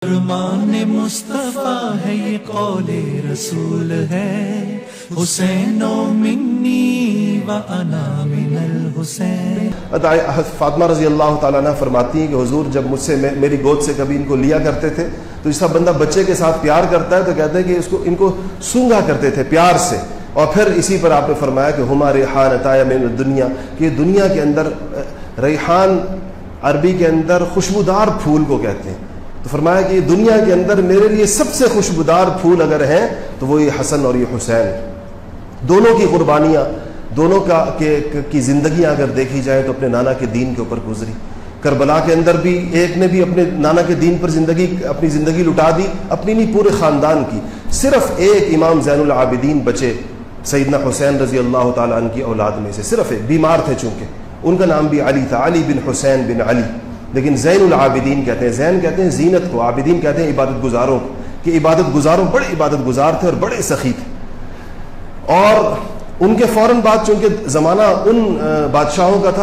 فرمان مصطفیٰ ہے یہ قول رسول ہے، حسین منی و انا من الحسین۔ فاطمہ رضی اللہ تعالیٰ عنہ فرماتی ہیں کہ حضور جب مجھ سے میری گود سے کبھی ان کو لیا کرتے تھے تو جس طرح بندہ بچے کے ساتھ پیار کرتا ہے تو کہتے ہیں کہ ان کو سونگھا کرتے تھے پیار سے، اور پھر اسی پر آپ نے فرمایا کہ ہما ریحانتایا من الدنیا، کہ دنیا کے اندر ریحان عربی کے اندر خوشبودار پھول کو کہتے ہیں، تو فرمایا کہ یہ دنیا کے اندر میرے لیے سب سے خوشبودار پھول اگر ہیں تو وہ یہ حسن اور یہ حسین، دونوں کی قربانیاں، دونوں کی زندگیاں اگر دیکھی جائیں تو اپنے نانا کے دین کے اوپر گزری۔ کربلا کے اندر بھی ایک نے بھی اپنے نانا کے دین پر اپنی زندگی لٹا دی، اپنی نہیں پورے خاندان کی۔ صرف ایک امام زین العابدین بچے سیدنا حسین رضی اللہ تعالیٰ عنہ کی اولاد میں سے، صرف ایک، بیمار تھے چونکہ، ان کا نام بھی علی تھا، علی بن حسین بن علی، لیکن زین العابدین کہتے ہیں، زین کہتے ہیں زینت کو، عابدین کہتے ہیں عبادت گزاروں کو، کہ عبادت گزاروں بڑے عبادت گزار تھے اور بڑے سخی تھے۔ اور ان کے فوراً بعد چونکہ زمانہ ان بادشاہوں کا تھا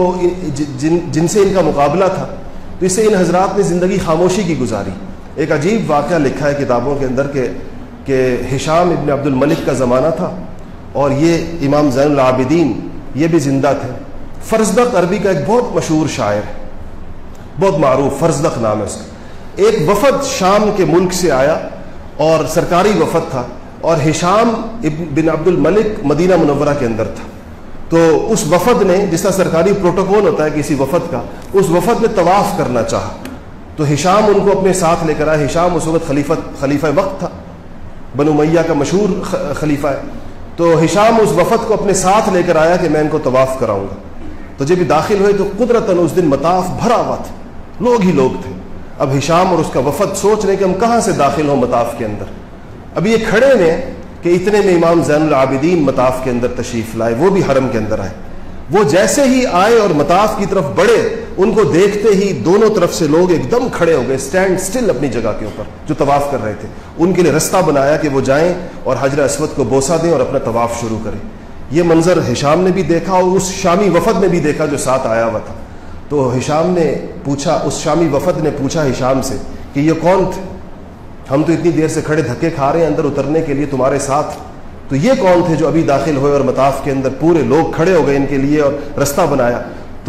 جن سے ان کا مقابلہ تھا، تو اس سے ان حضرات نے زندگی خاموشی کی گزاری۔ ایک عجیب واقعہ لکھا ہے کتابوں کے اندر کہ ہشام ابن عبد الملک کا زمانہ تھا اور یہ امام زین العابدین یہ بھی زندہ تھے۔ فرزدق عربی کا ایک بہت مشہور شاعر ہے، بہت معروف، فرزدق نام ہے اس کا۔ ایک وفد شام کے ملک سے آیا اور سرکاری وفد تھا، اور ہشام بن عبد الملک مدینہ منورہ کے اندر تھا، تو اس وفد نے، جس طرح سرکاری پروٹوکول ہوتا ہے کسی وفد کا، اس وفد نے طواف کرنا چاہا، تو ہشام ان کو اپنے ساتھ لے کر آیا۔ ہشام اس وقت خلیفہ وقت تھا، بنو امیہ کا مشہور خلیفہ ہے، تو ہشام اس وفد کو اپنے ساتھ لے کر آیا کہ میں ان کو طواف کراؤں گا۔ تو جب یہ داخل ہوئے تو قدرتاً اس دن مطاف بھرا ہوا تھا، لوگ ہی لوگ تھے۔ اب ہشام اور اس کا وفد سوچ رہے کہ ہم کہاں سے داخل ہوں مطاف کے اندر۔ اب یہ کھڑے ہیں کہ اتنے میں امام زین العابدین مطاف کے اندر تشریف لائے، وہ بھی حرم کے اندر آئے۔ وہ جیسے ہی آئے اور مطاف کی طرف بڑھے، ان کو دیکھتے ہی دونوں طرف سے لوگ ایک دم کھڑے ہو گئے، سٹینڈ سٹل اپنی جگہ کے اوپر، جو طواف کر رہے تھے۔ ان کے لیے رستہ بنایا کہ وہ جائیں اور حجر اسود کو بوسہ دیں اور اپنا طواف شروع کریں۔ یہ منظر ہشام نے بھی دیکھا اور اس شامی وفد نے بھی دیکھا جو ساتھ آیا ہوا تھا۔ تو ہشام نے پوچھا، اس شامی وفد نے پوچھا ہشام سے کہ یہ کون تھے؟ ہم تو اتنی دیر سے کھڑے دھکے کھا رہے ہیں اندر اترنے کے لیے تمہارے ساتھ، تو یہ کون تھے جو ابھی داخل ہوئے اور مطاف کے اندر پورے لوگ کھڑے ہو گئے ان کے لیے اور رستہ بنایا؟ تو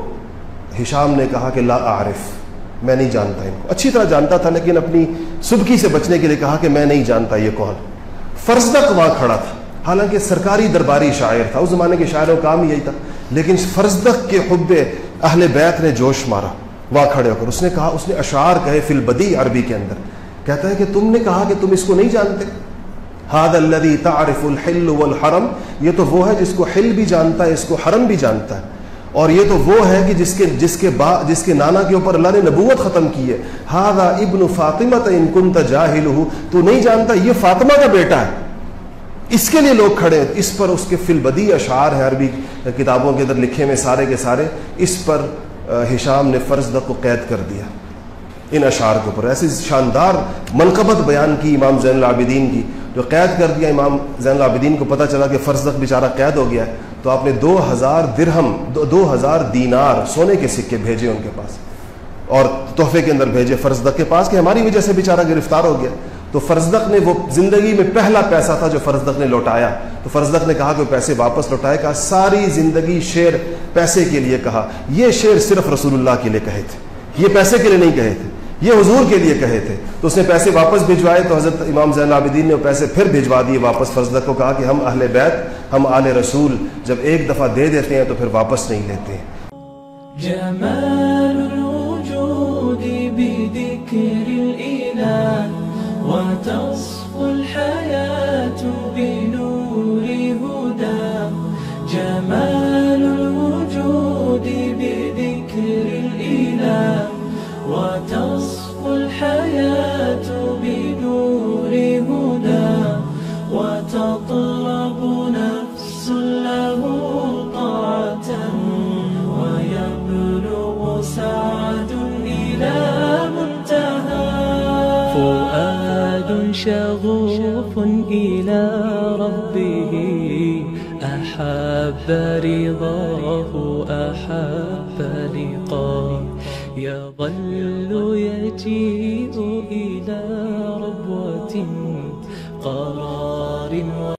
ہشام نے کہا کہ لا اعرف، میں نہیں جانتا ان کو۔ اچھی طرح جانتا تھا لیکن اپنی سبکی سے بچنے کے لیے کہا کہ میں نہیں جانتا یہ کون۔ فرزدق وہاں کھڑا تھا، حالانکہ سرکاری درباری شاعر تھا، اس زمانے کے شاعروں کا کام یہی تھا، لیکن فرزدق کے حب اہل بیت نے جوش مارا وہاں کھڑے ہو کر۔ اس نے کہا، اس نے اشعار کہے فی البدیع عربی کے اندر، کہتا ہے کہ تم نے کہا کہ تم اس کو نہیں جانتے۔ ھذا الذی تعرف الحل والحرم، یہ تو وہ ہے جس کو حل بھی جانتا ہے، اس کو حرم بھی جانتا ہے، اور یہ تو وہ ہے کہ جس کے نانا کے اوپر اللہ نے نبوت ختم کی ہے۔ ھذا ابن فاطمہ ان کنت جاہلہ، تو نہیں جانتا یہ فاطمہ کا بیٹا ہے، اس کے لیے لوگ کھڑے ہیں۔ اس پر اس کے فی البدیع اشعار ہیں عربی کتابوں کے اندر لکھے میں سارے کے سارے، اس پر ہشام نے فرزدق کو قید کر دیا ان اشعار کے اوپر۔ ایسی شاندار منقبت بیان کی امام زین العابدین کی، جو قید کر دیا۔ امام زین العابدین کو پتہ چلا کہ فرزدق بیچارہ قید ہو گیا ہے، تو آپ نے 2000 درہم 2000 دینار سونے کے سکے بھیجے ان کے پاس، اور تحفے کے اندر بھیجے فرزدق کے پاس کہ ہماری وجہ سے بیچارہ گرفتار ہو گیا۔ تو فرزدق نے، وہ زندگی میں پہلا پیسہ تھا جو فرزدق نے لوٹایا، تو فرزدق نے کہا کہ وہ پیسے واپس لوٹائے۔ کہا ساری زندگی شعر پیسے کے لیے کہا، یہ شعر صرف رسول اللہ کے لیے کہے تھے، یہ پیسے کے لیے نہیں کہے تھے، یہ حضور کے لیے کہے تھے۔ تو اس نے پیسے واپس بھجوائے، تو حضرت امام زین العابدین نے وہ پیسے پھر بھجوا دیے واپس۔ فرزدق کو کہا کہ ہم اہل بیت، ہم آل رسول جب ایک دفعہ دے دیتے ہیں تو پھر واپس نہیں لیتے ہیں۔ جمال الوجود بذكر الإله وتصفو الحياة بنور هدى، جمال الوجود بذكر الإله وتصفو الحياة بنور هدى، وتطلب نفس له طاعة ويبلغ سعد إلى منتهى، فؤاد شغوف إلى ربه أحب رضاه أحب لقاه، يظل يجيء إلى ربوة قرار